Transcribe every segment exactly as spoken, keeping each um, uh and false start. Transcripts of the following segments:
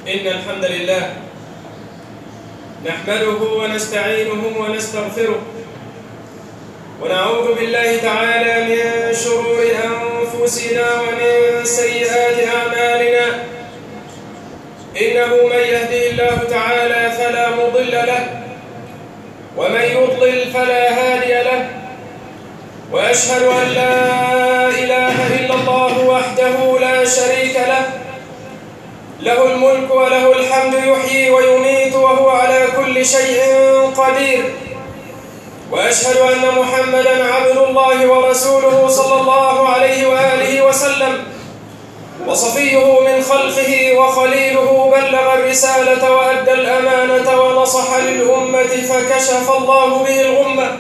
إن الحمد لله نحمده ونستعينه ونستغفره ونعوذ بالله تعالى من شرور أنفسنا ومن سيئات أعمالنا. إنه من يهدي الله تعالى فلا مضل له ومن يضلل فلا هادي له، وأشهد أن لا إله إلا الله وحده لا شريك له، له الملك وله الحمد يحيي ويميت وهو على كل شيء قدير. وأشهد أن محمدًا عبد الله ورسوله صلى الله عليه وآله وسلم، وصفيه من خلقه وخليله، بلغ الرسالة وأدى الأمانة ونصح للأمة فكشف الله به الغمة،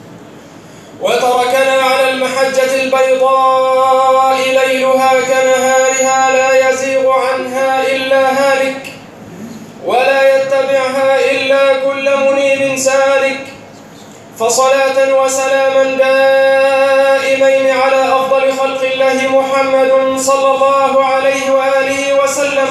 وتركنا على المحجة البيضاء ليلها كنهارها لا يزيغ عنها إلا هالك ولا يتبعها إلا كل منيب سالك. فصلاة وسلاما دائمين على أفضل خلق الله محمد صلى الله عليه وآله وسلم.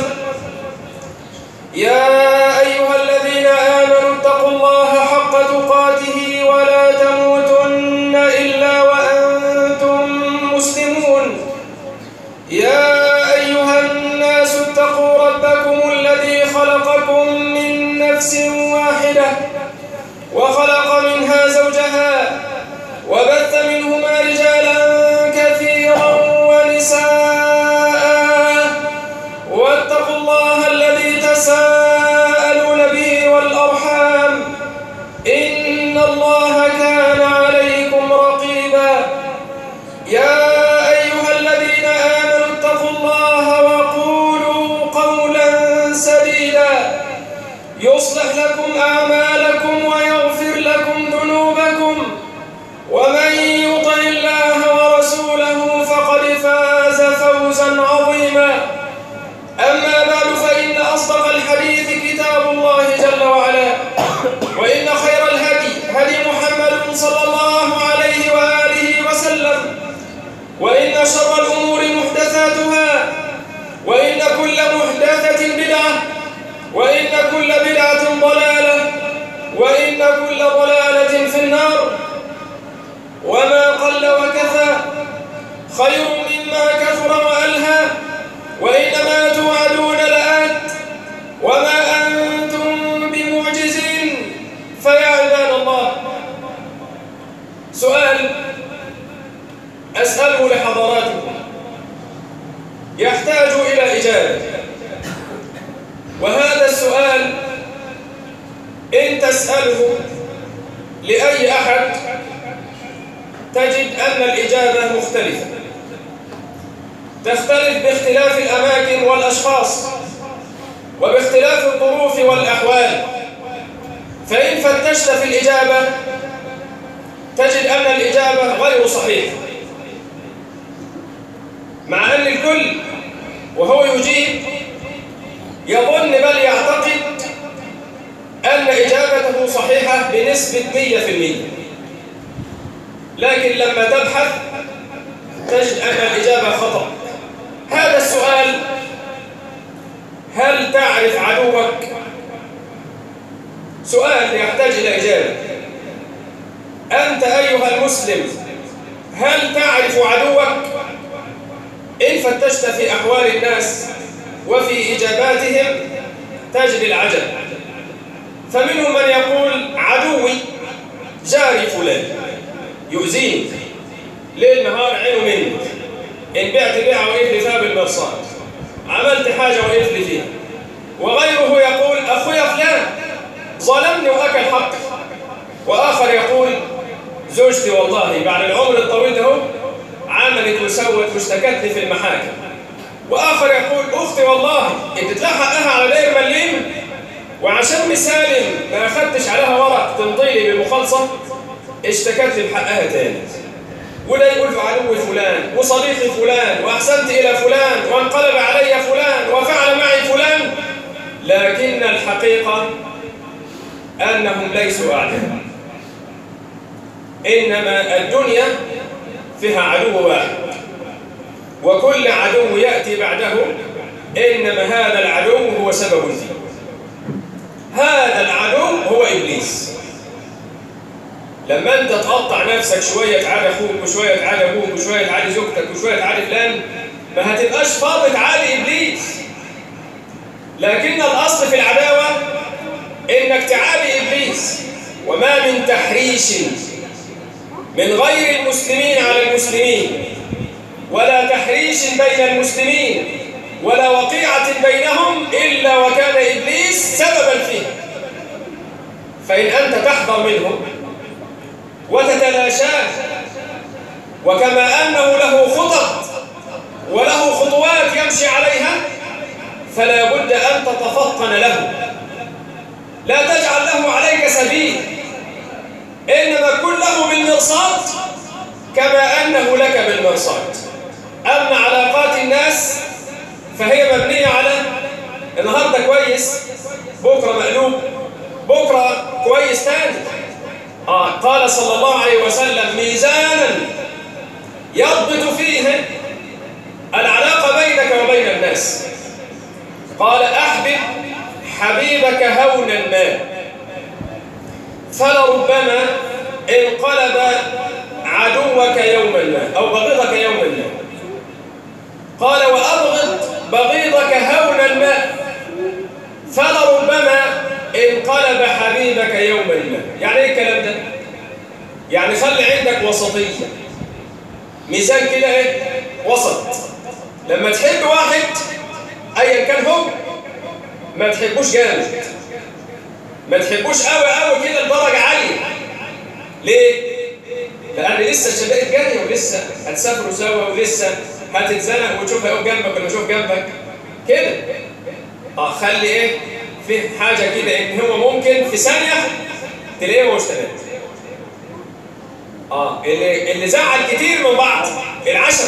يا أيها الذين آمنوا اتقوا الله حق تقاته ولا تموتن إلا وأنتم مسلمون. يا أيها الناس اتقوا ربكم الذي خلقكم من نفس واحدة وخلق منها زوجها وبث منهما رجالا كثيرا ونساء، واتقوا الله الذي تساءلون به والأرحام، إن الله كان عليكم رقيبا. يا أيها الذين آمنوا اتقوا الله وقولوا قولا سديدا يصلح لكم أعمالكم ويغفر لكم ذنوبكم، ومن يطع الله ورسوله فقد فاز فوزا عظيما. أما بعد، فإن أصدق الحديث كتاب الله جل وعلا، وإن خير الهدي هدي محمد صلى الله عليه وآله وسلم، وإن شر الأمور محدثاتها، وإن كل محدثة بدعة، وإن كل بدعة ضلالة، وإن كل ضلالة في النار. وما قل وكفى خير مما كثر وألهى، وإنما توعدون لآت وما أنتم بمعجزين. فيا عباد الله، سؤال أسأله لحضراتكم يحتاج إلى إجابة، وهذا السؤال إن تسأله لأي أحد تجد أن الإجابة مختلفة، تختلف باختلاف الأماكن والأشخاص وباختلاف الظروف والأحوال. فإن فتشت في الإجابة تجد أن الإجابة غير صحيحة، مع أن الكل وهو يجيب يظن بل يعتقد أن إجابته صحيحة بنسبة مئة في المئة، لكن لما تبحث تجد أن الإجابة خطأ. هذا السؤال: هل تعرف عدوك؟ سؤال يحتاج إلى إجابة. أنت أيها المسلم هل تعرف عدوك؟ إن فتشت في أحوال الناس وفي إجاباتهم تجد العجب، فمنهم من يقول عدوي جاري فلان يؤذيني ليل نهار، عينه مني، إن بعت بيعه وقف لي فيها بالمرصاد، عملت حاجة وقف لي فيها. وغيره يقول أخويا فلان ظلمني وأكل حقي. وآخر يقول زوجتي والله بعد العمر الطويل ده عملت وسوت واشتكتني في المحاكم. وآخر يقول أختي والله اديت لها حقها على داير مليم، وعشان مسالم ما أخدتش عليها ورق تمضيلي بمخالصة اشتكت لي بحقها تاني. وده يقول في عدوي فلان وصديقي فلان وأحسنت إلى فلان وانقلب علي فلان وفعل معي فلان، لكن الحقيقة أنهم ليسوا أعداء، إنما الدنيا فيها عدو واحد، وكل عدو يأتي بعده إنما هذا العدو هو سبب الدين. هذا العدو هو إبليس. لما أنت تقطع نفسك شوية تعالي أخوك وشوية تعالي أبوك وشوية تعالي زوجتك وشوية تعالي فلان، ما هتبقاش فاضي تعالي إبليس. لكن الأصل في العداوة إنك تعالي إبليس. وما من تحريش من غير المسلمين على المسلمين، ولا تحريش بين المسلمين، ولا وقيعة بينهم إلا وكان إبليس سببا فيه. فإن أنت تحذر منه وتتلاشاه، وكما أنه له خطط وله خطوات يمشي عليها، فلا بد أن تتفطن له، لا تجعل له عليك سبيل، إنما كن له بالمرصاد كما أنه لك بالمرصاد. أما علاقات الناس فهي مبنية على النهاردة كويس بكرة مقلوب، بكرة كويس تاني. آه قال صلى الله عليه وسلم: ميزانا يضبط فيه العلاقة بينك وبين الناس. قال: أحبب حبيبك هونا ما، فلربما انقلب عدوك يوما ما أو بغيضك يوما ما. قال: وأبغض بغيضك هونا ما، فلربما انقلب حبيبك يوما ما. يعني ايه الكلام ده؟ يعني خلي عندك وسطية، ميزان كده ايه؟ وسط. لما تحب واحد ايا كان هو، ما تحبوش جامد، ما تحبوش قوي قوي كده لدرجة عالية. ليه؟ لأن لسه الشدائد جاية، ولسه هتسافروا سوا، ولسه هتتزنق وتشوف هيقف جنبك ولا يشوف جنبك كده. اه خلي ايه؟ في حاجة كده ان هو ممكن في ثانية تلاقيه مش تمام. اه اللي اللي زعل كتير من بعض العشر،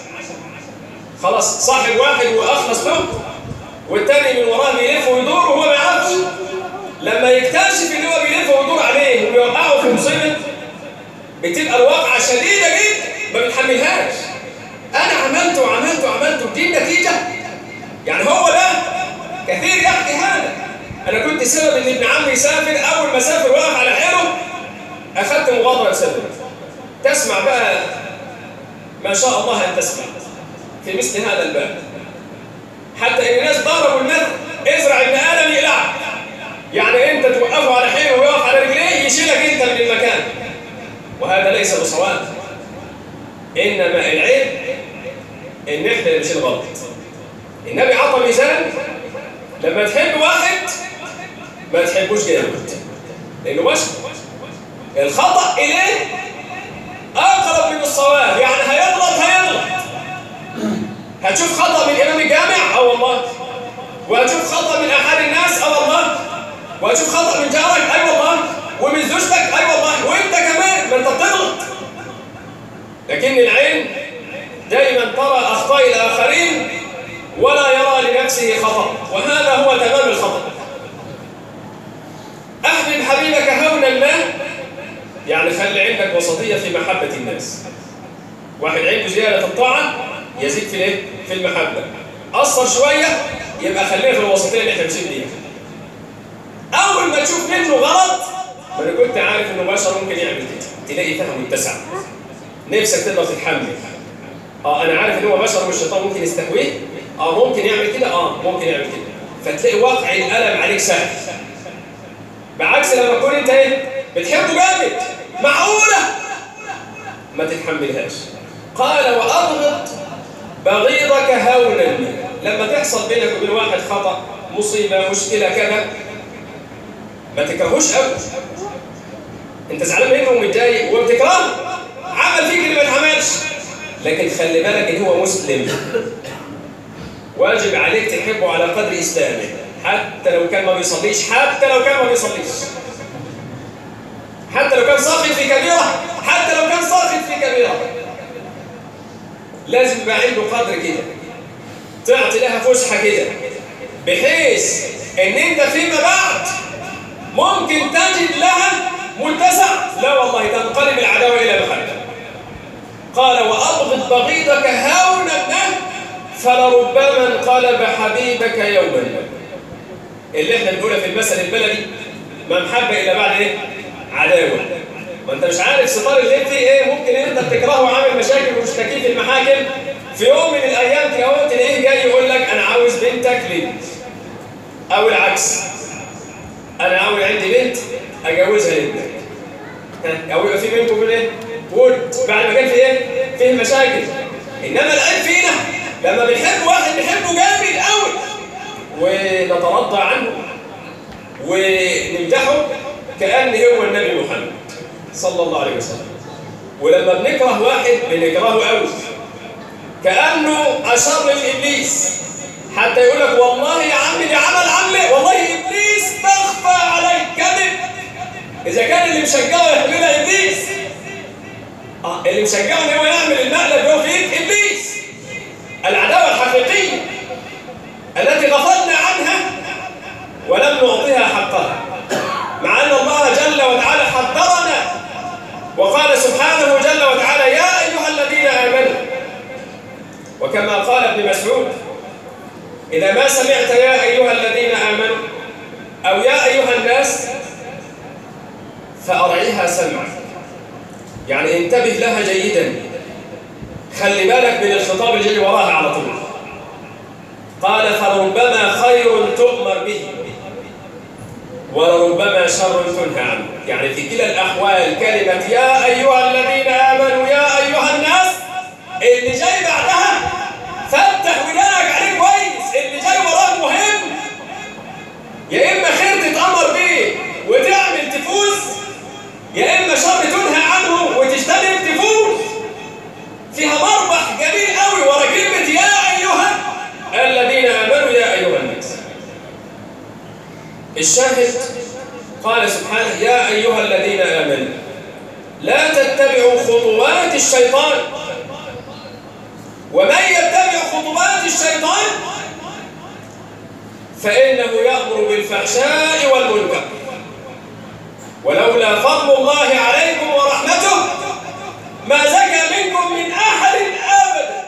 خلاص صاحب واحد واخلص له، والتاني من وراه بيلف ويدور وهو ما يعرفش. لما يكتشف ان هو بيلف ويدور عليه ويوقعه في مصيبة، بتبقى الواقعة شديدة جدا ما بنحملهاش. انا عملت وعملت وعملت ودي النتيجة. يعني هو ده كثير يحكي هذا. انا كنت سبب ان ابن عمي يسافر، اول ما سافر وقف على حيله اخذت مغادرة بسبب. تسمع بقى ما شاء الله ان تسمع في مثل هذا الباب، حتى ان الناس ضربوا المثل: ازرع ابن ادم يقلعك. يعني انت توقفه على حيله ويقف على رجليه يشيلك انت من المكان، وهذا ليس بصواب. انما العيب ان احنا نمشي غلط. النبي عطى ميزان: لما تحب واحد ما تحبوش جامد، لانه بشر. الخطأ اليه اقرب من الصواب. يعني هيغلط هيغلط هتشوف خطأ من امام الجامع، اه والله، وهتشوف خطأ من احد الناس، اه والله، وهتشوف خطأ من جارك، اي أيوة والله، ومن زوجتك، اي أيوة والله، وانت كمان ما انت بتغلط. لكن العين دائما ترى اخطاء الاخرين ولا يرى لنفسه خطأ، وهذا هو تمام الخطأ. أحبب حبيبك هونا ما، يعني خلي عندك وسطية في محبة الناس. واحد عنده زيادة الطاعة يزيد في الايه؟ في المحبة. قصر شوية يبقى خلينا في الوسطية اللي احنا مشينا فيها. أول ما تشوف منه غلط، ما أنا كنت عارف إنه بشر ممكن يعمل كده، تلاقي فهم متسع، نفسك تقدر تتحمل. اه أنا عارف إن هو بشر والشيطان ممكن يستهويه، اه ممكن يعمل كده، اه ممكن يعمل كده، فتلاقي واقع الألم عليك سهل. بعكس لما تكون انت ايه؟ بتحبه جامد، معقولة ما تتحملهاش. قال: وأبغض بغيضك هونا. لما تحصل بينك وبين واحد خطأ، مصيبة، مشكلة كذا، ما تكرهوش قوي. انت زعلان منه ومتضايق وبتكرهه، عمل فيك اللي ما اتعملش، لكن خلي بالك ان هو مسلم، واجب عليك تحبه على قدر إسلامه، حتى لو كان ما بيصليش، حتى لو كان ما بيصليش، حتى لو كان ساقط في كبيرة، حتى لو كان ساقط في كبيرة، لازم يبقى عنده قدر كده، تعطي لها فسحة كده، بحيث ان انت فيما بعد ممكن تجد لها متسع. لا والله، تنقلب العداوة إلى محبة. قال: وأبغض بغيضك هونا ما، فلربما انقلب حبيبك يوما. اللي احنا بنقولها في المثل البلدي، ما محبة إلا بعد ايه؟ عداوة. ما انت مش عارف ستار الليل فيه ايه، ممكن انت بتكرهه وعامل مشاكل ومشتكيه في المحاكم، في يوم من الايام كده تلاقيه جاي يقول لك انا عاوز بنتك لي، او العكس، انا عاوز عندي بنت اجوزها لابنك، او يبقى في بينكم وبين ايه؟ ود، بعد ما كان في ايه؟ فيه مشاكل. انما العيب فينا لما بنحب واحد بنحبه جامد قوي ونترضى عنه ونمدحه كأن هو النبي محمد صلى الله عليه وسلم، ولما بنكره واحد بنكرهه قوي كأنه أشر من إبليس، حتى يقول لك والله يا عم دي عمل عمل، والله إبليس تخفى عليك كذب. إذا كان اللي مشجعه يحملها إبليس، آه اللي مشجعه إن هو يعمل المقلب هو فيك إبليس. العداوة الحقيقية التي غفلنا عنها ولم نعطيها حقها، مع أن الله جل وتعالى حذرنا وقال سبحانه جل وتعالى يا أيها الذين آمنوا، وكما قال ابن مسعود إذا ما سمعت يا أيها الذين آمنوا أو يا أيها الناس فأرعيها سمعا، يعني انتبه لها جيدا، خلي بالك من الخطاب اللي يجي وراها على طول. قال فربما خير تؤمر به ولربما شر تنهى عنه، يعني في كلا الأحوال كلمة يا أيها الذين آمنوا يا أيها الناس اللي جاي بعدها فتح ودانك عليه كويس، اللي جاي وراك مهم، يا إما خير تتأمر به وتعمل تفوز، يا إما شر تنهى عنه وتجتنب تفوز. فيها مربح جميل قوي ورا كلمة يا أيها الذين آمنوا يا أيها الناس. الشاهد قال سبحانه يا أيها الذين آمنوا لا تتبعوا خطوات الشيطان، ومن يتبع خطوات الشيطان فإنه يأمر بالفحشاء والمنكر، ولولا فضل الله عليكم ورحمته ما زكى منكم من أحد أبدا،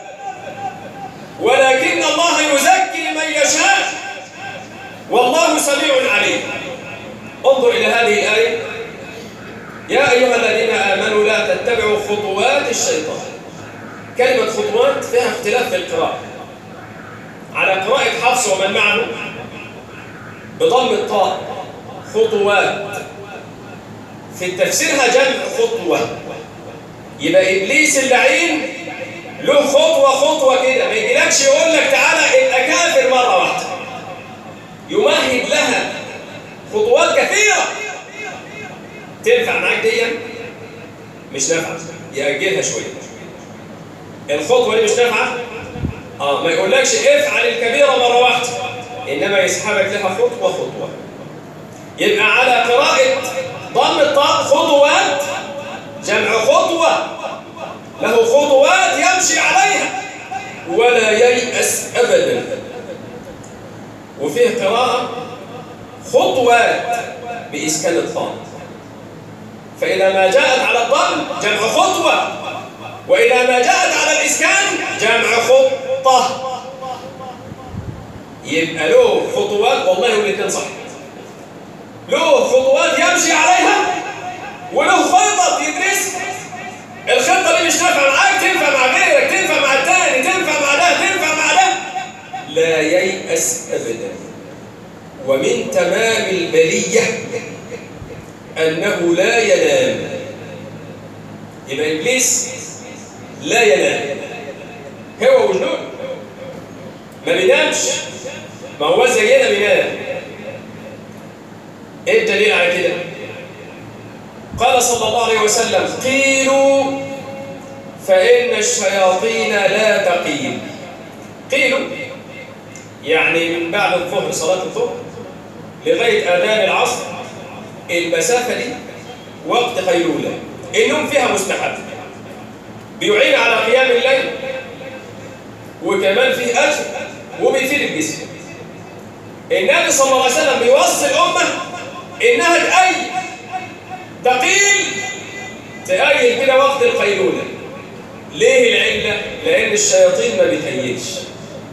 ولكن الله يزكي من يشاء والله سميع عليم. انظر إلى هذه الآية يا أيها الذين آمنوا لا تتبعوا خطوات الشيطان. كلمة خطوات فيها اختلاف في القراءة، على قراءة حفص ومن معه بضم الطاء خطوات، في تفسيرها جمع خطوة، يبقى إبليس اللعين له خطوة خطوة كده، ما يجيلكش يقول لك تعالى ابقى كافر مرة واحدة، يمهد لها خطوات كثيرة. تنفع معاك دي؟ مش نافعة، يأجلها شوية. الخطوة دي مش نافعة؟ آه ما يقولكش افعل الكبيرة مرة واحدة، إنما يسحبك لها خطوة خطوة. يبقى على قراءة ضم الطاء خطوات جمع خطوة، له خطوات يمشي عليها ولا ييأس أبدا. وفيه قراءة خطوات بإسكان الطاء، فإذا ما جاءت على الضم جمع خطوة، وإذا ما جاءت على الإسكان جمع خطة، يبقى له خطوات. والله والاثنين صح، له خطوات يمشي عليها وله خطط يدرسها. الخطة دي مش نافعة معاك، تنفع مع غيرك، تنفع مع الثاني، تنفع مع ده، تنفع مع ده. لا ييأس أبدا. ومن تمام البلية أنه لا ينام. يبقى إبليس لا ينام، هو وجنود ما بينامش، ما هو زينا بينام. ايه الدليل على كده؟ قال صلى الله عليه وسلم قيلوا فإن الشياطين لا تقيل. قيلوا يعني من بعد الظهر، صلاة الظهر لغاية آذان العصر، المسافة دي وقت قيلولة، النوم فيها مستحب، بيعين على قيام الليل، وكمان فيه أجر وبيفيد الجسم. النبي صلى الله عليه وسلم بيوصي الأمة إنها تقيل تقيل تقيل كده وقت القيلولة. ليه العلة؟ لأن الشياطين ما بتقيلش،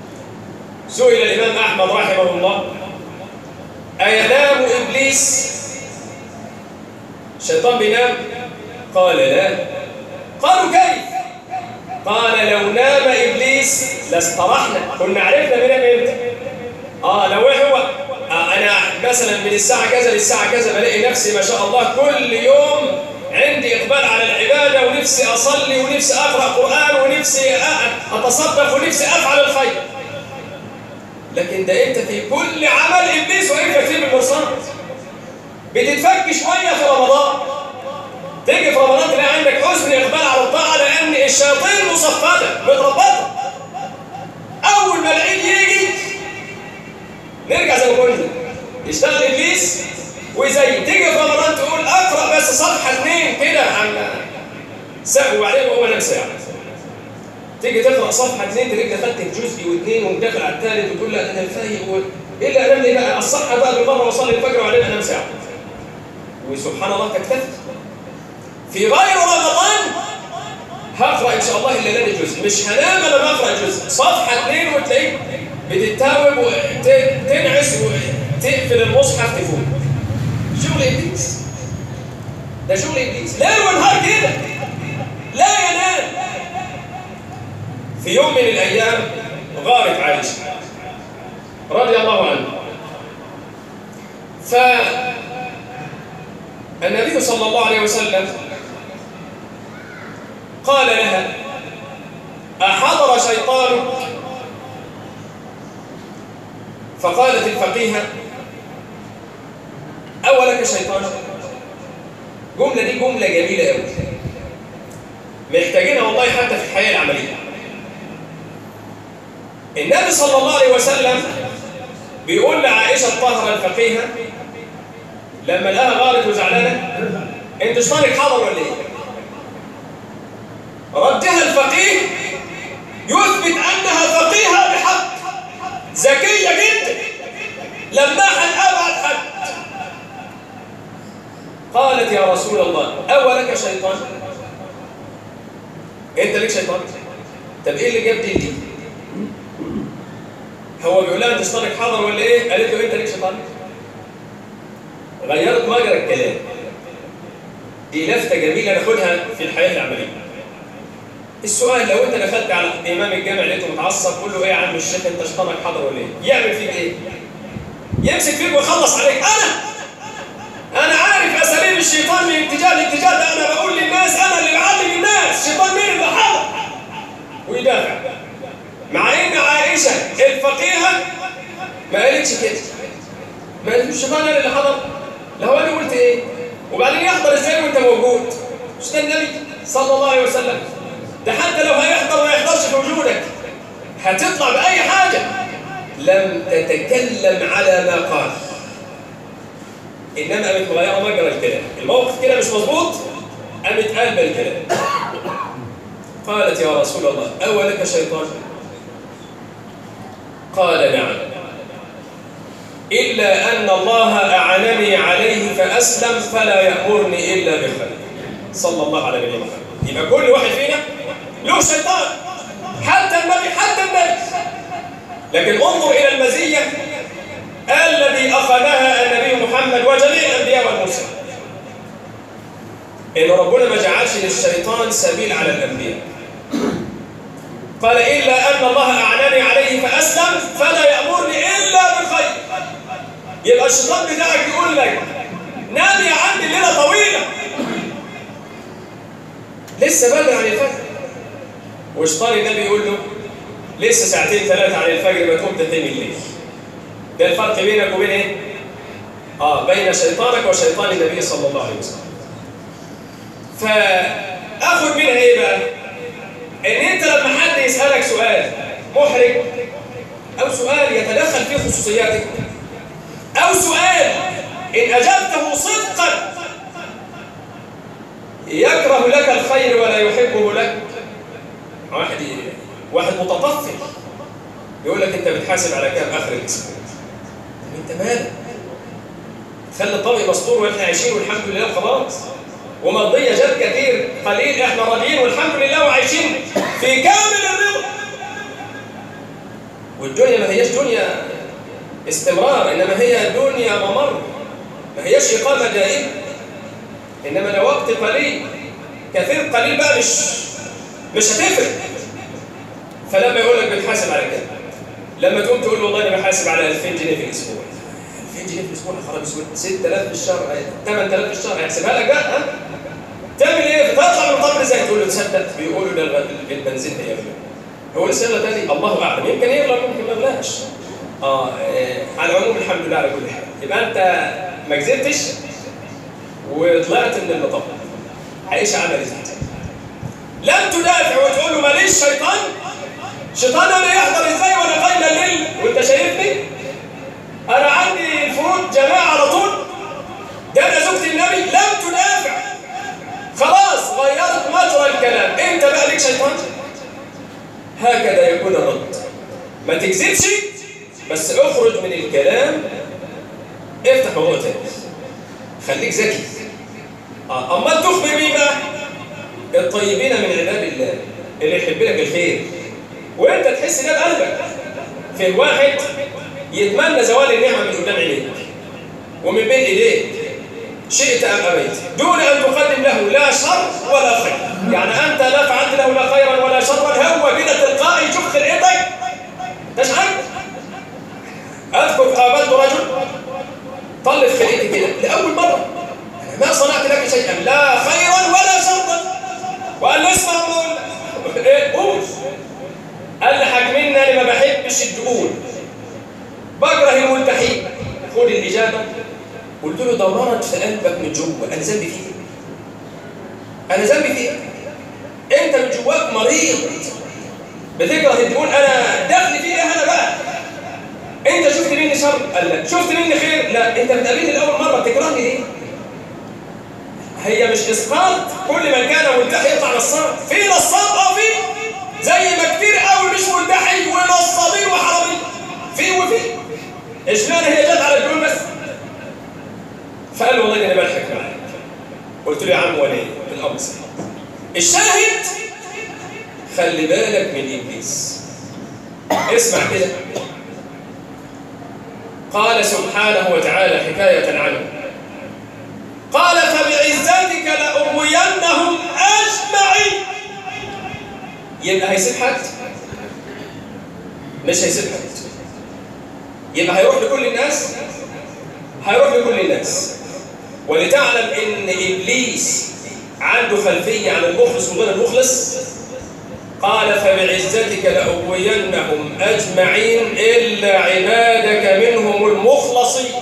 سئل الإمام أحمد رحمه الله: أينام إبليس؟ الشيطان بينام؟ قال لا. قالوا كيف؟ قال: لو نام إبليس لاسترحنا، كنا عرفنا بنام امتى. آه لو هو آه أنا مثلا من الساعة كذا للساعة كذا بلاقي نفسي ما شاء الله كل يوم عندي إقبال على العبادة، ونفسي أصلي، ونفسي أقرأ قرآن، ونفسي أتصدق، ونفسي أفعل الخير. لكن ده أنت في كل عمل إبليس وإنت فيه بالمرصاد. بتتفك شوية في رمضان، تيجي في رمضان تلاقي عندك حسن إقبال على الطاعة، لأن الشياطين مصفدة متربطة. أول ما العيد يجي نرجع زي ما كنا، يشتغل إبليس وزي تيجي في رمضان تقول أقرأ بس صفحة اثنين كده عن ساعة، وبعدين بقوم أنام ساعة. تيجي تقرأ صفحة اثنين تلاقيك دخلت في جزء واثنين ومدخل على الثالث، وتقول لا أنا فايق و... إلا أنام لي بقى الصحة بقى بالمرة وأصلي الفجر وبعدين أنام ساعة. وسبحان الله تكتفي. في غير رمضان هقرأ إن شاء الله الليلة دي جزء، مش هنام أنا ما أقرأ جزء، صفحة اثنين وتلاقيك بتتاوب وتنعس وتقفل المصحف تفوق. شغل إبليس، ده شغل إبليس ليل ونهار كده لا ينام. في يوم من الأيام غارت عائشة رضي الله عنها، فالنبي صلى الله عليه وسلم قال لها: أحضر شيطانك؟ فقالت الفقيهة: أولك شيطان؟ جملة دي جملة جميلة قوي، محتاجينها والله حتى في الحياة العملية. النبي صلى الله عليه وسلم بيقول لعائشة الطاهرة الفقيهة لما لقاها غارت وزعلانة: أنت شيطانك حاضر ولا إيه؟ ردها الفقيه يثبت أنها فقيهة بحق، ذكية جدا، لماحا أبعد حد. قالت: يا رسول الله أولك شيطان؟ أنت ليك شيطان؟ طب إيه اللي جاب دي دي؟ هو بيقول لها أنت شيطانك حاضر ولا إيه؟ قالت له: أنت ليك شيطان؟ غيرت مجرى الكلام. دي لفتة جميلة ناخدها في الحياة العملية. السؤال: لو أنت دخلت على إمام الجامع لقيته متعصب، قول له: إيه يا عم الشيخ أنت شيطانك حاضر ولا إيه؟ يعمل فيك إيه؟ يمسك فيك ويخلص عليك. أنا أنا عارف أساليب الشيطان من اتجاه لاتجاه، ده أنا بقول للناس، أنا اللي بعلم الناس شيطان مين اللي حاضر، ويدافع. مع إن عائشة الفقيهة ما قالتش كده، ما قالتش الشيطان أنا اللي حضر. لا هو أنا قلت إيه؟ وبعدين يحضر إزاي وأنت موجود؟ مش ده النبي صلى الله عليه وسلم؟ ده حتى لو هيحضر ما يحضرش في وجودك، هتطلع بأي حاجة. لم تتكلم على ما قال، إنما قامت مغيرة مجرى الكلام. الموقف كده مش مظبوط، قامت قلبة الكلام. قالت: يا رسول الله أولك شيطان؟ قال: نعم، إلا أن الله أعنني عليه فأسلم فلا يأمرني إلا بخير. صلى الله عليه وسلم. يبقى كل واحد فينا له شيطان، حتى النبي حتى النبي. لكن انظر إلى المزية الذي أخذها النبي محمد وجميع الأنبياء والمرسلين، إن ربنا ما جعلش للشيطان سبيل على الأنبياء. قال: إلا أن الله أعنني عليه فأسلم فلا يأمرني إلا بالخير. يبقى الشيطان بتاعك يقول لك: نام يا عم الليلة طويلة، لسه بدري عن الفجر، وشيطان النبي يقول له: لسه ساعتين ثلاثة عن الفجر ما تقوم تقيم الليل. ده الفرق بينك وبين ايه؟ اه بين شيطانك وشيطان النبي صلى الله عليه وسلم. فاخد منها ايه بقى؟ ان انت لما حد يسالك سؤال محرج، او سؤال يتدخل في خصوصياتك، او سؤال ان اجبته صدقا يكره لك الخير ولا يحبه لك، واحد واحد متطفل يقول لك انت بتحاسب على كام اخر الاسبوع، انت مالك؟ خلي الطبق مستور واحنا عايشين والحمد لله وخلاص، ومرضيه جد كتير قليل احنا راضيين والحمد لله وعايشين في كامل الرضا. والدنيا ما هيش دنيا استمرار، إنما هي دنيا ممر، ما هيش إقامة دائمة، إنما لوقت قليل، كثير قليل بقى، مش مش هتفرق. فلما يقول لك بتحاسب على كده، لما تقوم تقول له والله أنا بحاسب على ألفين جنيه في الأسبوع، ألفين جنيه في الأسبوع خلاص ستة آلاف في الشهر، ثمانية آلاف في الشهر، هيحسبها لك بقى. ها؟ تعمل إيه؟ بتطلع من القبر زي تقول له تصدق بيقولوا ده البنزين هيغلى، هو لسه يغلى تاني؟ الله أعلم، يمكن يغلى ممكن ما يغلاش. آه إيه، على العموم الحمد لله على كل حال. يبقى أنت ما كذبتش وطلعت من المطب. عيش عمل إزاي؟ لم تدافع وتقول له ماليش شيطان؟ شيطان أنا يحضر إزاي وأنا قايل الليل وأنت شايفني؟ أنا عندي الفروض جماعة على طول، ده أنا زوجة النبي. لم تدافع، خلاص غيرت مجرى الكلام، أنت بقى ليك شيطان؟ هكذا يكون الرد. ما تكذبش بس اخرج من الكلام، افتح موضوع تاني، خليك ذكي. آه. أما تخبر مين بقى؟ الطيبين من عباد الله اللي يحب لك الخير وانت تحس ده بقلبك. في واحد يتمنى زوال النعمة من قدام عينيك ومن بين ايديك شئت ام ابيت، دون ان تقدم له لا شر ولا خير. يعني انت لا فعلت له لا خيرا ولا شرا، هو كده تلقائي يشوف خلقتك تشعر. اذكر قابلت رجل طلف خلقتي كده لاول مره، ما صنعت لك شيئا لا خيرا ولا شرا، وقال له اسمع بقول ايه قول. قال لي حاكمني انا ما بحبش الدقون، بكره الملتحين. خد الاجابه. قلت له دورت في قلبك من جوه، انا ذنبي فيك؟ انا ذنبي فيك؟ انت من جواك مريض بتكره الدقون، انا دخلي فيه ايه انا بقى؟ انت شفت مني شر؟ قال لا. شفت مني خير؟ لا. انت بتقابلني لاول مره، بتكرهني ليه؟ هي مش اسقاط كل من كان ملتحي يقطع نصاب، في نصاب اه في، زي ما كتير قوي مش ملتحي ونصابين وحرامين، في وفي. اشمعنى هي جت على الدول بس؟ فقال له والله انا بضحك معاك. قلت له يا عم وانا ايه؟ الامر سهل. الشاهد خلي بالك من ابليس. اسمع كده، قال سبحانه وتعالى حكايه عنه، قال فبعزتك لأغوينهم أجمعين. يبقى هيسيب حد؟ مش هيسيب حد. يبقى هيروح لكل الناس؟ هيروح لكل الناس. ولتعلم إن إبليس عنده خلفية عن المخلص وغير المخلص، قال فبعزتك لأغوينهم أجمعين إلا عبادك منهم المخلصين.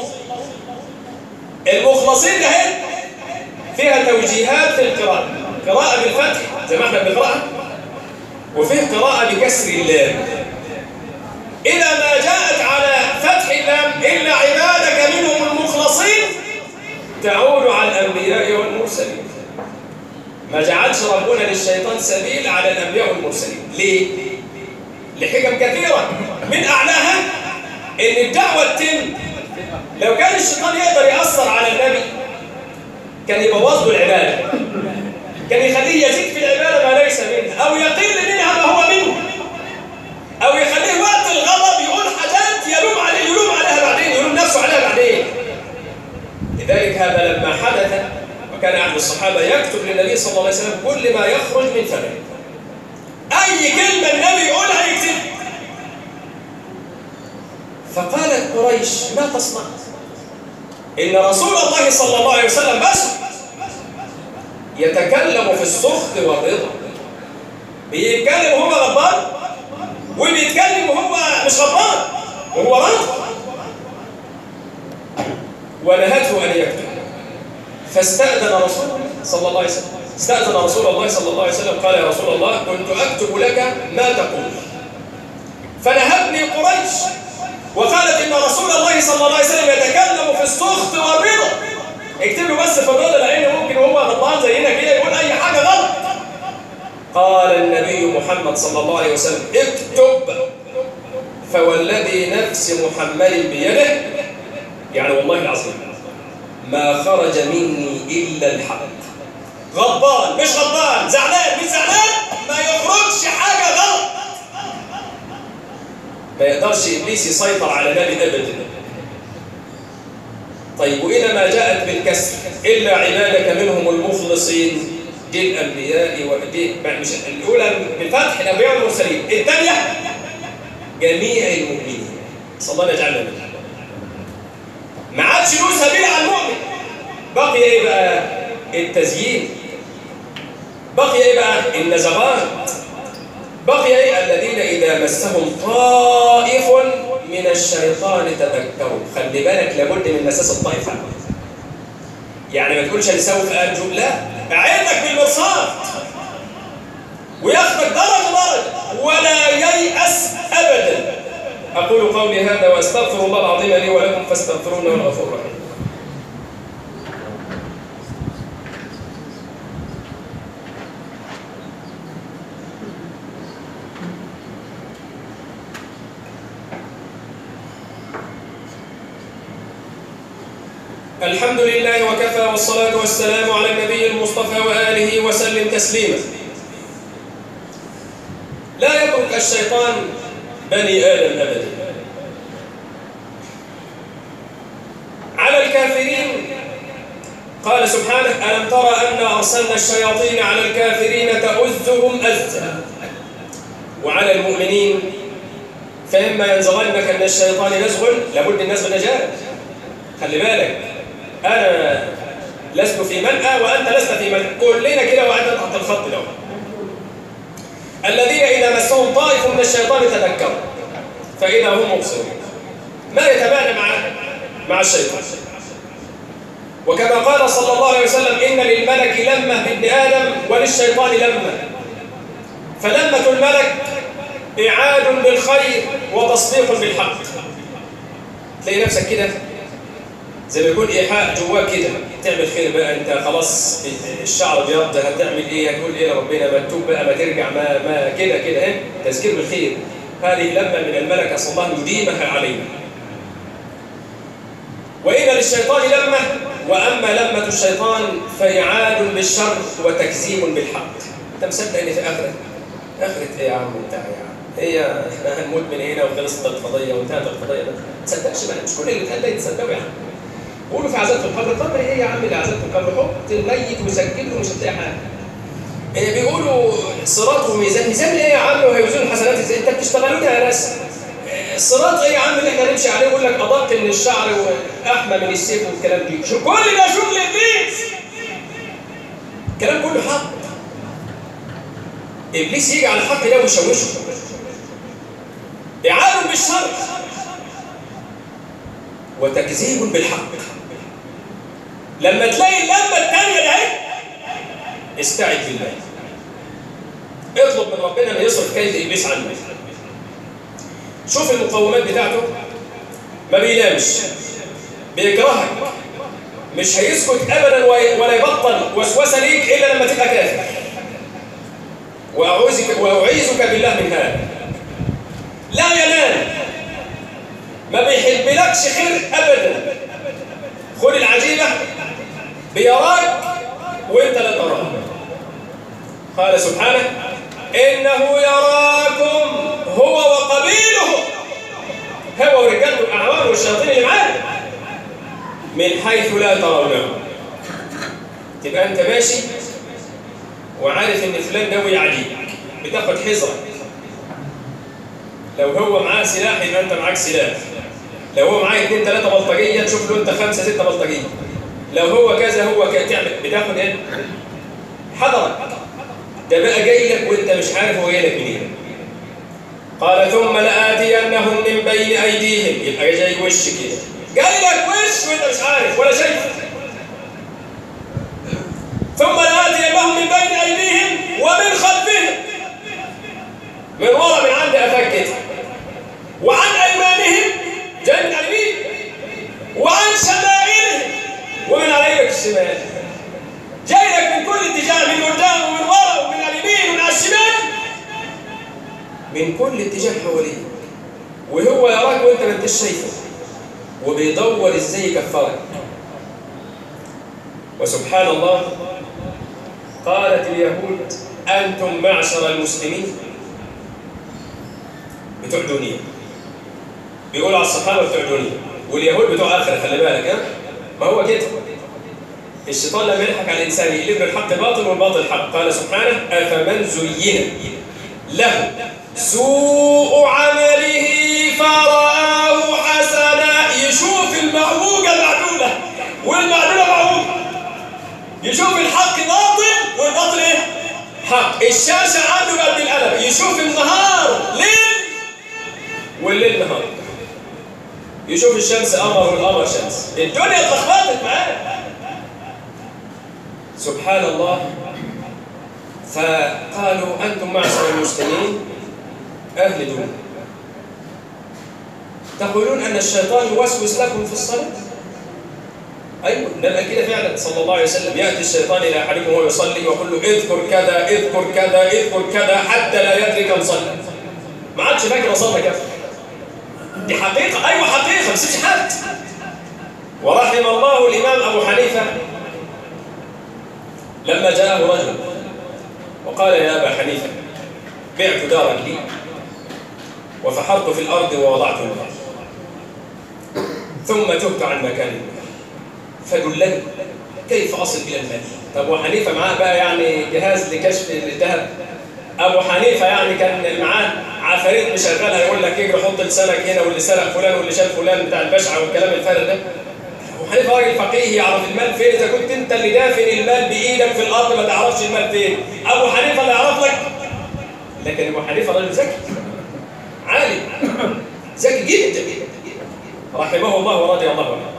المخلصين ده فيها توجيهات في القراءة، قراءة بالفتح زي ما احنا بنقرأها، وفيه قراءة بكسر اللام. إذا ما جاءت على فتح اللام إلا عبادك منهم المخلصين تعود على الأنبياء والمرسلين. ما جعلش ربنا للشيطان سبيل على الأنبياء والمرسلين. ليه؟ لحكم كثيرة، من أعلاها إن الدعوة تتم. لو كان الشيطان يقدر يأثر على النبي كان يبوظ له العبادة، كان يخليه يزيد في العبادة ما ليس منها، أو يقل منها ما هو منه، أو يخليه وقت الغضب يقول حاجات يلوم عليه يلوم عليها بعدين، يلوم نفسه عليها بعدين. لذلك هذا لما حدث وكان أحد الصحابة يكتب للنبي صلى الله عليه وسلم كل ما يخرج من فمه، أي كلمة النبي يقولها يكتب. فقالت قريش ما تصنع؟ إن رسول الله صلى الله عليه وسلم بس يتكلم في السخط والرضا، بيتكلم وهو غضبان وبيتكلم وهو مش غضبان وهو راضي. ونهته أن يكتب، فاستأذن رسول الله صلى الله عليه وسلم استأذن رسول الله صلى الله عليه وسلم قال يا رسول الله كنت أكتب لك ما تقول. فنهتني قريش وقالت إن رسول الله صلى الله عليه وسلم يتكلم في السخط والرضا، اكتب له بس في الرضا لأنه ممكن وهو غضبان زينا كده يقول أي حاجة غلط. قال النبي محمد صلى الله عليه وسلم اكتب فوالذي نفس محمد بيده، يعني والله العظيم ما خرج مني إلا الحق. غضبان مش غضبان، زعلان مش زعلان، ما يخرجش حاجة غلط. ما يقدرش إبليس يسيطر على مال أبدا. طيب وإذا ما جاءت بالكسر إلا عبادك منهم المخلصين، دي الأنبياء ودي مش الأولى بفتح الأنبياء والمرسلين، الثانية جميع المؤمنين. صلى الله يجعلنا منهم. ما عادش له سبيل على المؤمن. بقي إيه بقى؟ التزيين. بقي إيه بقى؟ النزغات. بقي إيه؟ الذين إذا مسهم طائف من الشيطان تذكروا. خلي بالك لابد من مساس الطائفة. يعني ما تقولش أنا سوف أرجو، لا، أعينك بالمرصاد وياخدك درجة درجة ولا ييأس أبدا. أقول قولي هذا وأستغفر الله العظيم لي ولكم فاستغفرونه والغفور الرحيم. الحمد لله وكفى والصلاة والسلام على النبي المصطفى وآله وسلم تسليما. لا يترك الشيطان بني آدم أبدا. على الكافرين قال سبحانه: ألم ترى أنا أرسلنا الشياطين على الكافرين تؤزهم أزا. وعلى المؤمنين: فإما ينزغنك من الشيطان نزغ، لابد النزغ نجاة. خلي بالك، أنا لست في منأى وأنت لست في منأى، كلنا كده وعندنا تحت الخط ده. الذين إذا مسهم طائف من الشيطان تذكروا فإذا هم مبصرون. ما يتبانى مع مع الشيطان. وكما قال صلى الله عليه وسلم: إن للملك لمة بابن آدم وللشيطان لمة. فلمة الملك إعاد بالخير وتصديق بالحق. تلاقي نفسك كده زي ما يكون إيحاء جواك كده، تعمل خير بقى، أنت خلاص الشعر بيض، هتعمل إيه؟ هتقول إيه لربنا؟ ما تتوب بقى، ما ترجع، ما ما كده كده إيه؟ تذكير بالخير. هذه لمة من الملك أسأل الله أن يديمها علينا. وإن للشيطان لمة، وأما لمة الشيطان فإعاد بالشر وتكذيب بالحق. أنت مصدق إن في آخرة؟ آخرة إيه يا عم بتاع يا عم؟ هي إحنا هنموت من هنا وخلصت القضية وانتهت القضية. ما تصدقش بقى، مش كل اللي اتقال ده يتصدقوا يا عم. قولوا في عذاب في القبر. القبر ايه يا عم اللي عذاب في القبر؟ حط الميت وسجله ومش هتلاقي حاجه. يعني بيقولوا صراط وميزان. ميزان ايه يا عم وهيوزنوا الحسنات ازاي؟ انت بتشتغلوا يا ناس. الصراط ايه يا عم اللي احنا نمشي عليه ويقول لك ادق من الشعر واحمى من السيف والكلام ده؟ شو كل ده شغل ابليس. الكلام كله حق. ابليس يجي على الحق ده ويشوشه. اعاده بالشر وتكذيب بالحق. لما تلاقي اللمة الثانية ده استعد بالله. اطلب من ربنا ان يصرف كيد ابليس عنك. شوف المقومات بتاعته، ما بينامش، بيكرهك، مش هيسكت ابدا ولا يبطل وسوسه ليك الا لما تبقى كافر. واعوذك واعيذك بالله من هذا. لا ينام، ما بيحبلكش خير ابدا. خد العجيبه، بيراك وانت لا تراه. قال سبحانه: انه يراكم هو وقبيله، هو ورجاله الاعوان والشياطين اللي معاه، من حيث لا ترونه. تبقى انت ماشي وعارف ان فلان ناوي يعديك، بتاخد حذرك. لو هو معاه سلاح يبقى انت معاك سلاح. لو هو معاه اثنين ثلاثة بلطجية تشوف له انت خمسة ستة بلطجية. لو هو كذا هو كذا تعمل، بتاخد ايه؟ حذرك. ده بقى جاي لك وانت مش عارف هو جاي لك منين. قال: ثم لآتينهم من بين ايديهم. يبقى جاي وش كده، جاي لك وش وانت مش عارف ولا شايف. ثم لآتينهم من بين ايديهم ومن خلفهم، من ورا من عند قفاك كده، وعن ايمانهم جنب اليمين، وعن شمائلهم ومن على يمينك الشمال. جاي لك من كل اتجاه، من قدام ومن ورا ومن اليمين ومن على الشمال، من كل اتجاه حواليك. وهو يراك وانت ما انتش شايفه، وبيدور ازاي يكفرك. وسبحان الله، قالت اليهود: انتم معشر المسلمين بتوع دنيا، بيقولوا على الصحابة بتوع دنيا واليهود بتوع آخرة، خلي بالك ها؟ ما هو كده. الشيطان لما يضحك على الإنسان يقلب الحق باطل والباطل حق. قال سبحانه: أفمن زين له سوء عمله فرآه حسنا. يشوف المعوجة معدولة والمعدولة معوجة، يشوف الحق باطل والباطل ايه؟ حق. الشاشة عنده قد القلم، يشوف النهار ليل والليل نهار، يشوف الشمس قمر والقمر شمس. الدنيا اتلخبطت معاه سبحان الله. فقالوا: أنتم معشر المسلمين أهل دون، تقولون أن الشيطان يوسوس لكم في الصلاة. أيوة، نبقى كده فعلا. صلى الله عليه وسلم: يأتي الشيطان إلى أحدكم وهو يصلي ويقول له: اذكر كذا اذكر كذا اذكر كذا حتى لا يدري كم صلى. ما عادش فاكر وصلى كذا. دي حقيقة، أيوة حقيقة، ما تسيبش حد. ورحم الله الإمام أبو حنيفة لما جاءه رجل وقال: يا أبا حنيفة، بعت دارا لي وفحرت في الأرض ووضعت المال، ثم تهت عن مكان المال، فدلني كيف أصل إلى المال. أبو حنيفة معاه بقى يعني جهاز لكشف الذهب. أبو حنيفة يعني كان معاه عفاريت مشغلها يقول لك اجري حط لسانك هنا، واللي سرق فلان واللي شال فلان بتاع البشعة والكلام الفارغ ده. أبو حنيفة راجل فقيه يعرف المال فين. إذا كنت أنت اللي دافن المال بإيدك في الأرض ما تعرفش المال فين، أبو حنيفة اللي يعرف لك. لكن أبو حنيفة رجل ذكي عالم ذكي جدا رحمه الله ورضي الله عنه.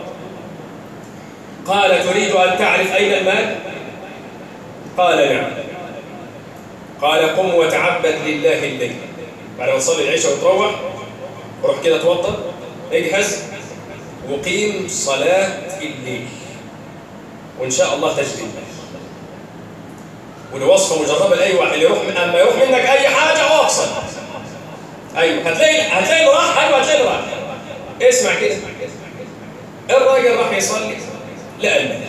قال: تريد أن تعرف أين المال؟ قال: نعم. قال: قم وتعبد لله الليل. بعد ما تصلي العشاء وتروح روح كده توضى، اجهز وقيم صلاة الليل، وإن شاء الله تجد المال. والوصفة مجربة لأي واحد اللي يروح أما يروح منك أي حاجة أوصل. أيوه هتلاقي هتلاقي له راح. أيوه هتلاقي له راح. اسمع كده، الراجل راح يصلي لقى المال.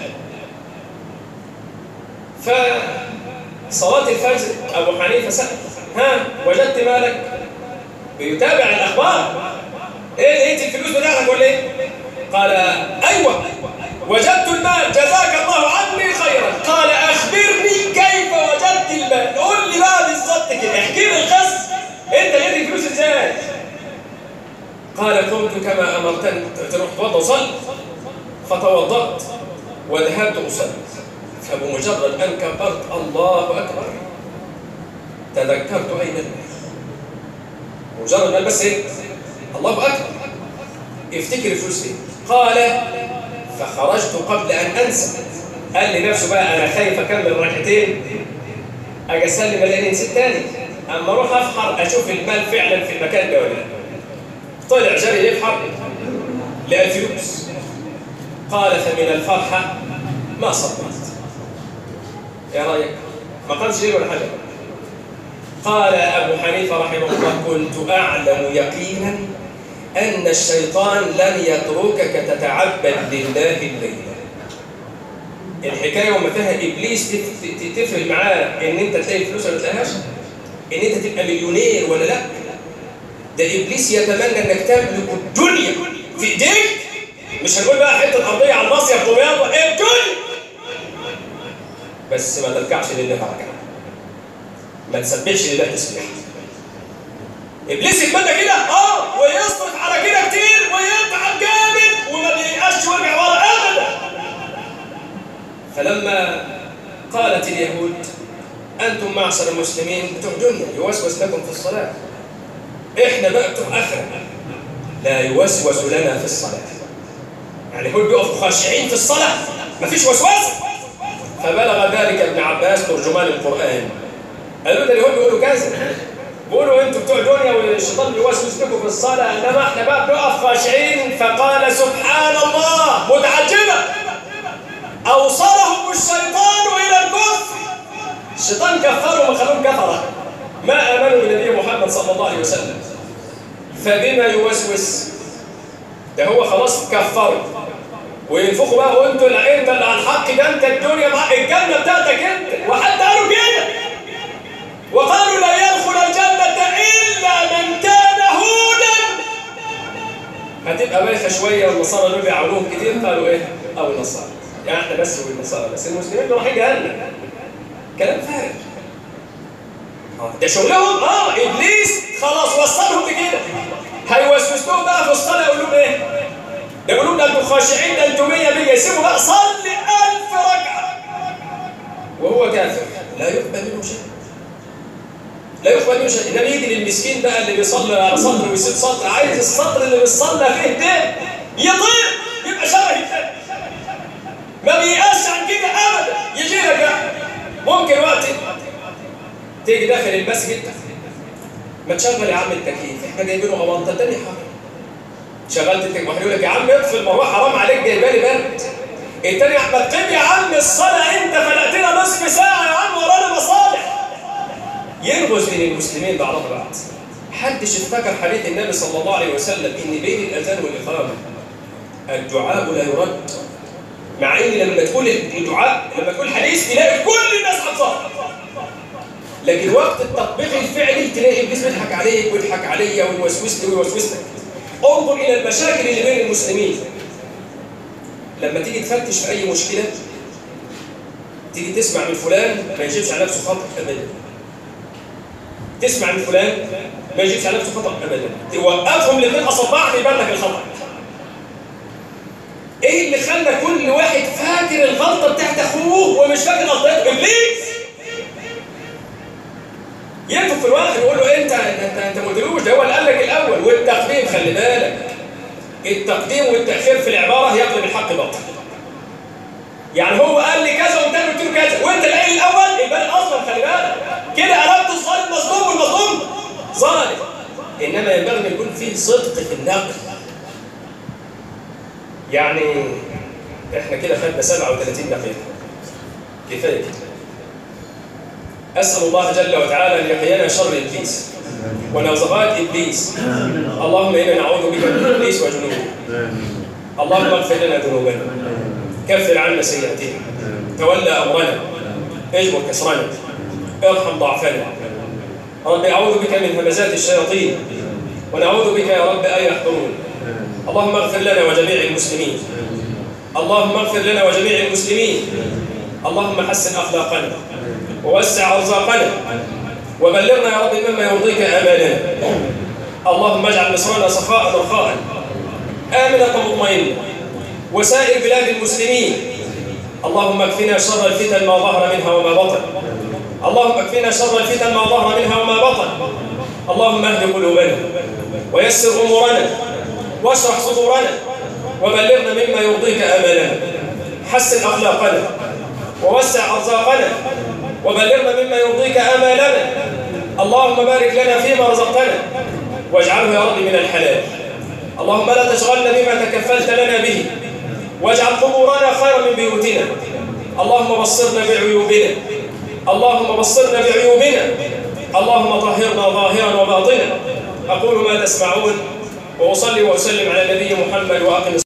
فصلاة الفجر أبو حنيفة سأل: ها وجدت مالك؟ بيتابع الأخبار. إيه لقيت الفلوس بتاعتك ولا إيه؟ قال: أيوه وجدت المال، جزاك الله عني خيرا. قال: أخبرني كيف وجدت المال. قول لي بقى بالظبط كده، احكي لي القصة، أنت لقيت الفلوس إزاي؟ قال: قمت كما أمرتني، تروح توضأ وصلي. فتوضأت وذهبت أصلي، فبمجرد أن كبرت الله أكبر تذكرت أين المال. مجرد ما بس إيه؟ الله أكبر، افتكر الفلوس إيه؟ قال: فخرجت قبل أن أنسى. قال لنفسه بقى: أنا خايف أكمل ركعتين أجي أسلم ألاقيني نسيت تاني، أما أروح أفحر أشوف المال فعلا في المكان ده ولا لا. طلع جري يفحر لقى الفلوس. قال: فمن الفرحة ما صبرت. يا رايك؟ ما قالش ليه ولا حاجة. قال أبو حنيفة رحمه الله: كنت أعلم يقينا أن الشيطان لن يتركك تتعبد لله الليلة. الحكاية وما فيها إبليس تفرق معاه إن أنت تلاقي الفلوس ولا تلاقيهاش، إن أنت تبقى مليونير ولا لا. ده إبليس يتمنى أنك تملك الدنيا في إيديك. مش هنقول بقى حتة أرضية على المصيف دمياط، الدنيا بس ما تركعش لله ركعة، ما تسبحش لله تسبيح. إبليس يتمنى كده اه ويصرف على كده كتير ويتعب جامد وما بيقاش ويرجع ورا أبدا. فلما قالت اليهود: أنتم معشر المسلمين بتوع دنيا يوسوس لكم في الصلاة، إحنا بقى بتوع آخرة لا يوسوس لنا في الصلاة. يعني اليهود بيقفوا خاشعين في الصلاة مفيش وسواس. فبلغ ذلك ابن عباس ترجمان القرآن، قالوا ده اليهود بيقولوا كذا، بيقولوا انتوا بتوع دنيا والشيطان بيوسوس لكم في الصلاة، انما احنا بقى بنقف خاشعين. فقال: سبحان الله، متعجبا أوصلهم الشيطان إلى الكفر. الشيطان كفرهم وخلوهم كفرة، ما آمنوا بالنبي محمد صلى الله عليه وسلم. فبما يوسوس؟ ده هو خلاص كفروا وينفخوا بقى، وانتوا انت اللي على الحق، ده انت الدنيا مع الجنة بتاعتك انت. وحتى قالوا كده، وقالوا: لا يدخل الجنة إلا من كان هودا تبقى بايخه شويه والنصارى دول بيعاونوهم كتير قالوا ايه؟ او النصارى. يعني احنا بس والنصارى بس، المسلمين دول رايحين جهنم. كلام فارغ. ده شغلهم. اه ابليس خلاص وصلهم بكده. هيوسوس لهم بقى في الصلاه يقول لهم ايه؟ ده يقولوا لنا انتوا خاشعين، ده انتوا مية مية، يسيبوا بقى صلي ألف ركعه وهو كافر لا يقبل منه شيء. لا يقبل منه شيء. انما يجي للمسكين بقى اللي بيصلي على سطر ويسيب سطر، عايز السطر اللي بيصلى فيه ده يطير يبقى شبه الثاني. ما بيقاس عن كده ابدا. يجي لك بقى ممكن وقت تيجي داخل المسجد ما تشغل يا عم التكييف، احنا جايبينه امانطه تاني حرام. شغلت التكييف، واحد يقول لك يا عم اطفي المروحه حرام عليك جايبالي برد. التاني يا احمد قم يا عم الصلاه، انت فلقتنا نصف ساعه يا عم ورانا مصالح. ينغز بين المسلمين بعض بعض. حدش افتكر حديث النبي صلى الله عليه وسلم ان بين الاذان والاقامه الدعاء لا يرد. مع ان لما تقول الدعاء، لما تقول حديث تلاقي كل الناس حافظاها، لكن وقت التطبيق الفعلي تلاقي ابليس بيضحك عليك ويضحك عليا ويوسوس لي ويوسوس لك. انظر الى المشاكل اللي بين المسلمين. لما تيجي تفتش في اي مشكله تيجي تسمع من فلان ما يجيبش على نفسه خطأ ابدا. تسمع من فلان ما يجيبش على نفسه خطأ ابدا. توقفهم الاثنين اصابع يبان لك الخطأ. ايه اللي خلى كل واحد فاكر الغلطه بتاعت اخوه ومش فاكر غلطته؟ ابليس. ينفخ في الواحد يقول له انت انت انت ما قلتلوش، ده هو اللي قال لك الاول. والتقديم خلي بالك، التقديم والتاخير في العباره يقلب الحق باطل. يعني هو قال لي كذا وانت قلت له كذا وانت اللي قايل الاول، يبقى اصلا خلي بالك كده قلبت الظالم مظلوم والمظلوم ظالم. انما ينبغي ان يكون فيه صدق في النقل. يعني احنا كده خدنا سبعة وثلاثين دقيقه كفايه كده. أسأل الله جل وتعالى أن يقينا شر إبليس ونزغات إبليس. اللهم إنا نعوذ بك من إبليس وجنوده. اللهم اغفر لنا ذنوبنا، كفر عنا سيئاتنا، تولى أمرنا، اجبر كسرنا، ارحم ضعفنا. رب أعوذ بك من همزات الشياطين، ونعوذ بك يا رب أن يحضرون. اللهم اغفر لنا وجميع المسلمين. اللهم اغفر لنا وجميع المسلمين. اللهم حسن أخلاقنا ووسع أرزاقنا وبلغنا يا رب مما يرضيك آمالنا. اللهم اجعل مصرنا سخاء رخاء آمنة مطمئنة وسائر بلاد المسلمين. اللهم اكفنا شر الفتن ما ظهر منها وما بطن. اللهم اكفنا شر الفتن ما ظهر منها وما بطن. اللهم اهد قلوبنا ويسر أمورنا واشرح صدورنا وبلغنا مما يرضيك آمالنا. حسن أخلاقنا ووسع أرزاقنا وبلغنا مما يرضيك آمالنا. اللهم بارك لنا فيما رزقتنا واجعله يا رب من الحلال. اللهم لا تشغلنا بما تكفلت لنا به، واجعل قبورنا خيرا من بيوتنا. اللهم بصرنا بعيوبنا، اللهم بصرنا بعيوبنا، اللهم طهرنا ظاهرا وباطنا. أقول ما تسمعون وأصلي وأسلم على النبي محمد وأقم